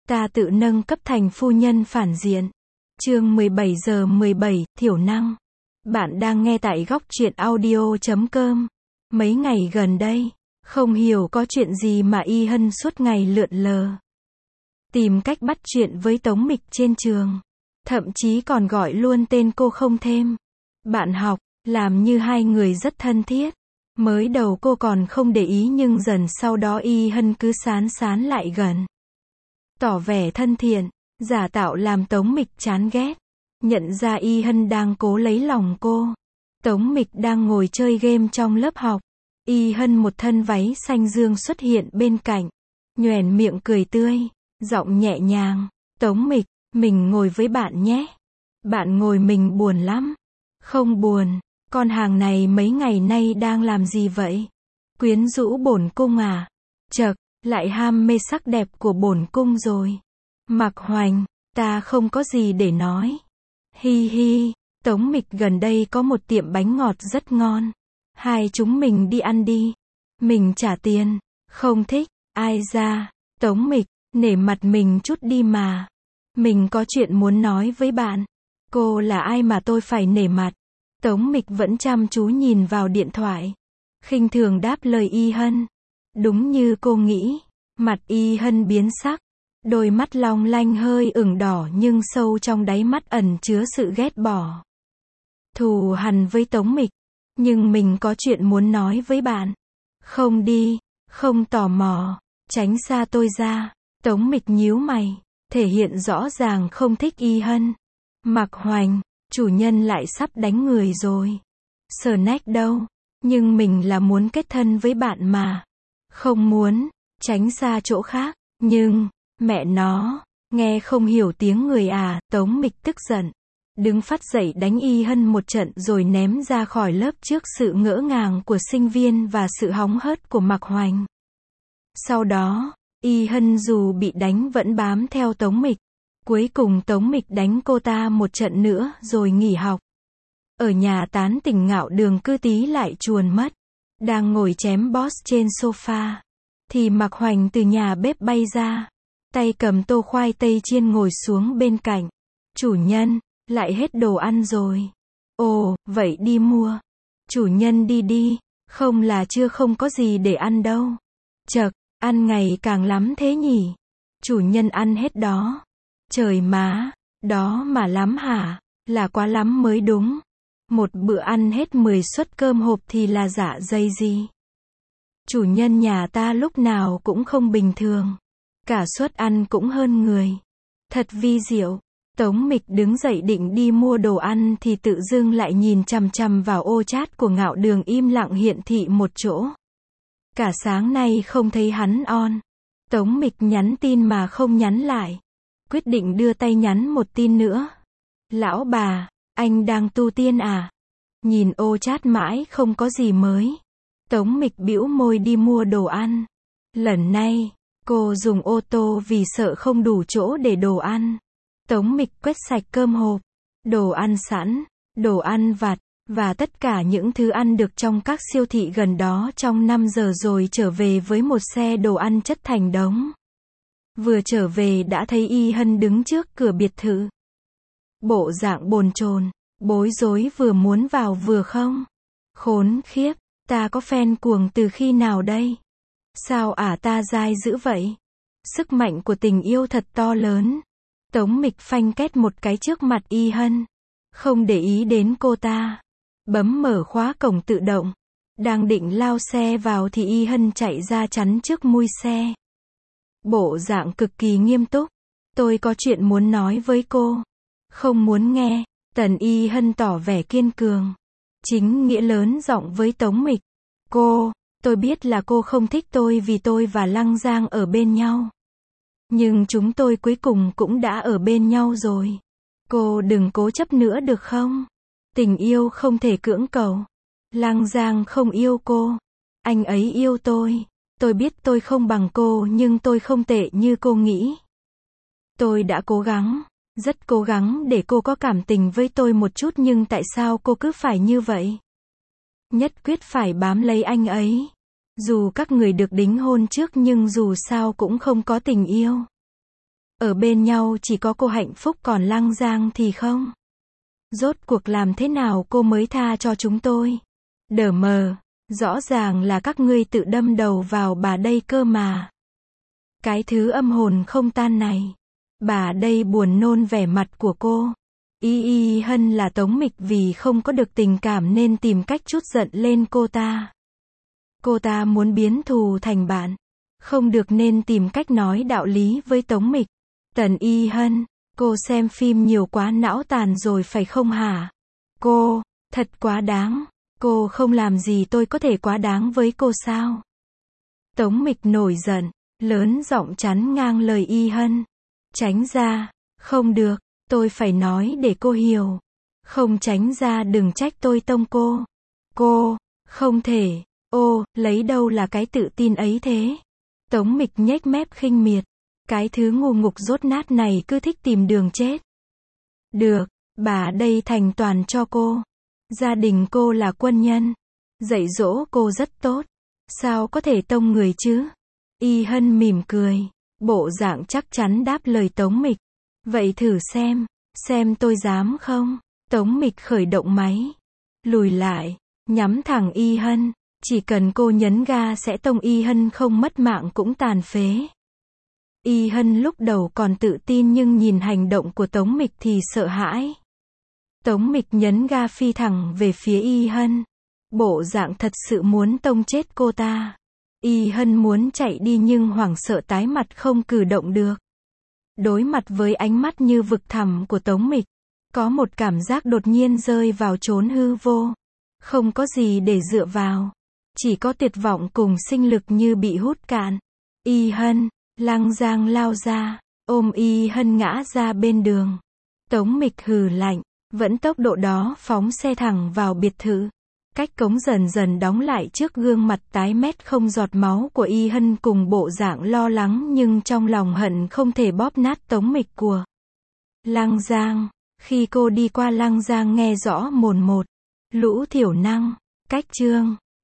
Ta tự nâng cấp thành phu nhân phản diện. Chương 17 giờ 17, thiểu năng. Bạn đang nghe tại góc truyện audio.com. Mấy ngày gần đây, không hiểu có chuyện gì mà Y Hân suốt ngày lượn lờ. Tìm cách bắt chuyện với Tống Mịch trên trường. Thậm chí còn gọi luôn tên cô không thêm. Bạn học, làm như hai người rất thân thiết. Mới đầu cô còn không để ý nhưng dần sau đó Y Hân cứ sán lại gần. Tỏ vẻ thân thiện, giả tạo làm Tống Mịch chán ghét. Nhận ra Y Hân đang cố lấy lòng cô. Tống Mịch đang ngồi chơi game trong lớp học. Y Hân một thân váy xanh dương xuất hiện bên cạnh. Nhoẻn miệng cười tươi, giọng nhẹ nhàng. Tống Mịch, mình ngồi với bạn nhé. Bạn ngồi mình buồn lắm. Không buồn, con hàng này mấy ngày nay đang làm gì vậy? Quyến rũ bổn cung à? Chậc, lại ham mê sắc đẹp của bổn cung rồi. Mạc Hoành, ta không có gì để nói. Hi hi, Tống Mịch gần đây có một tiệm bánh ngọt rất ngon. Hai chúng mình đi ăn đi. Mình trả tiền. Không thích, ai ra. Tống Mịch, nể mặt mình chút đi mà. Mình có chuyện muốn nói với bạn. Cô là ai mà tôi phải nể mặt? Tống Mịch vẫn chăm chú nhìn vào điện thoại. Khinh thường đáp lời Y Hân. Đúng như cô nghĩ, mặt Y Hân biến sắc. Đôi mắt long lanh hơi ửng đỏ nhưng sâu trong đáy mắt ẩn chứa sự ghét bỏ. Thù hằn với Tống Mịch. Nhưng mình có chuyện muốn nói với bạn. Không đi, không tò mò, tránh xa tôi ra. Tống Mịch nhíu mày, thể hiện rõ ràng không thích Y Hân. Mạc Hoành, chủ nhân lại sắp đánh người rồi. Snack đâu? Nhưng mình là muốn kết thân với bạn mà. Không muốn, tránh xa chỗ khác. Nhưng, mẹ nó, nghe không hiểu tiếng người à? Tống Mịch tức giận. Đứng phát dậy đánh Y Hân một trận rồi ném ra khỏi lớp trước sự ngỡ ngàng của sinh viên và sự hóng hớt của Mạc Hoành. Sau đó, Y Hân dù bị đánh vẫn bám theo Tống Mịch. Cuối cùng Tống Mịch đánh cô ta một trận nữa rồi nghỉ học. Ở nhà tán tỉnh Ngạo Đường cứ tí lại chuồn mất. Đang ngồi chém boss trên sofa. Thì Mạc Hoành từ nhà bếp bay ra. Tay cầm tô khoai tây chiên ngồi xuống bên cạnh. Chủ nhân, lại hết đồ ăn rồi. Ồ, vậy đi mua. Chủ nhân đi đi, không là chưa không có gì để ăn đâu. Chậc, ăn ngày càng lắm thế nhỉ. Chủ nhân ăn hết đó. Trời má, đó mà lắm hả? Là quá lắm mới đúng. Một bữa ăn hết 10 suất cơm hộp thì là dạ dày gì? Chủ nhân nhà ta lúc nào cũng không bình thường. Cả suất ăn cũng hơn người. Thật vi diệu. Tống Mịch đứng dậy định đi mua đồ ăn thì tự dưng lại nhìn chằm chằm vào ô chat của Ngạo Đường im lặng hiện thị một chỗ. Cả sáng nay không thấy hắn on. Tống Mịch nhắn tin mà không nhắn lại. Quyết định đưa tay nhắn một tin nữa. Lão bà, anh đang tu tiên à? Nhìn ô chat mãi không có gì mới. Tống Mịch bĩu môi đi mua đồ ăn. Lần này, cô dùng ô tô vì sợ không đủ chỗ để đồ ăn. Tống Mịch quét sạch cơm hộp, đồ ăn sẵn, đồ ăn vặt, và tất cả những thứ ăn được trong các siêu thị gần đó trong 5 giờ rồi trở về với một xe đồ ăn chất thành đống. Vừa trở về đã thấy Y Hân đứng trước cửa biệt thự. Bộ dạng bồn chồn, bối rối vừa muốn vào vừa không. Khốn khiếp, ta có fan cuồng từ khi nào đây? Sao ta dai dữ vậy? Sức mạnh của tình yêu thật to lớn. Tống Mịch phanh két một cái trước mặt Y Hân. Không để ý đến cô ta. Bấm mở khóa cổng tự động. Đang định lao xe vào thì Y Hân chạy ra chắn trước mui xe. Bộ dạng cực kỳ nghiêm túc. Tôi có chuyện muốn nói với cô. Không muốn nghe. Tần Y Hân tỏ vẻ kiên cường. Chính nghĩa lớn giọng với Tống Mịch. Tôi biết là cô không thích tôi vì tôi và Lăng Giang ở bên nhau. Nhưng chúng tôi cuối cùng cũng đã ở bên nhau rồi. Cô đừng cố chấp nữa được không? Tình yêu không thể cưỡng cầu. Lăng Giang không yêu cô. Anh ấy yêu tôi. Tôi biết tôi không bằng cô nhưng tôi không tệ như cô nghĩ. Tôi đã cố gắng, rất cố gắng để cô có cảm tình với tôi một chút nhưng tại sao cô cứ phải như vậy? Nhất quyết phải bám lấy anh ấy. Dù các người được đính hôn trước nhưng dù sao cũng không có tình yêu. Ở bên nhau chỉ có cô hạnh phúc còn Lăng Giang thì không. Rốt cuộc làm thế nào cô mới tha cho chúng tôi? Đờ mờ, rõ ràng là các ngươi tự đâm đầu vào bà đây cơ mà. Cái thứ âm hồn không tan này. Bà đây buồn nôn vẻ mặt của cô. Y Hân là Tống Mịch vì không có được tình cảm nên tìm cách trút giận lên cô ta. Cô ta muốn biến thù thành bạn. Không được nên tìm cách nói đạo lý với Tống Mịch. Tần Y Hân, cô xem phim nhiều quá não tàn rồi phải không hả? Cô, thật quá đáng. Cô không làm gì tôi có thể quá đáng với cô sao? Tống Mịch nổi giận, lớn giọng chắn ngang lời Y Hân. Tránh ra, không được, tôi phải nói để cô hiểu. Không tránh ra đừng trách tôi tông cô. Cô, không thể, ô, lấy đâu là cái tự tin ấy thế? Tống Mịch nhếch mép khinh miệt. Cái thứ ngu ngục dốt nát này cứ thích tìm đường chết. Được, bà đây thành toàn cho cô. Gia đình cô là quân nhân. Dạy dỗ cô rất tốt. Sao có thể tông người chứ? Y Hân mỉm cười. Bộ dạng chắc chắn đáp lời Tống Mịch. Vậy thử xem tôi dám không? Tống Mịch khởi động máy. Lùi lại, nhắm thẳng Y Hân. Chỉ cần cô nhấn ga sẽ tông Y Hân không mất mạng cũng tàn phế. Y Hân lúc đầu còn tự tin nhưng nhìn hành động của Tống Mịch thì sợ hãi. Tống Mịch nhấn ga phi thẳng về phía Y Hân. Bộ dạng thật sự muốn tông chết cô ta. Y Hân muốn chạy đi nhưng hoảng sợ tái mặt không cử động được. Đối mặt với ánh mắt như vực thẳm của Tống Mịch, có một cảm giác đột nhiên rơi vào chốn hư vô. Không có gì để dựa vào. Chỉ có tuyệt vọng cùng sinh lực như bị hút cạn. Y Hân, Lăng Giang lao ra, ôm Y Hân ngã ra bên đường. Tống Mịch hừ lạnh, vẫn tốc độ đó phóng xe thẳng vào biệt thự. Cách cống dần dần đóng lại trước gương mặt tái mét không giọt máu của Y Hân cùng bộ dạng lo lắng nhưng trong lòng hận không thể bóp nát Tống Mịch của Lăng Giang. Khi cô đi qua Lăng Giang nghe rõ mồn một. Lũ thiểu năng, cách chương.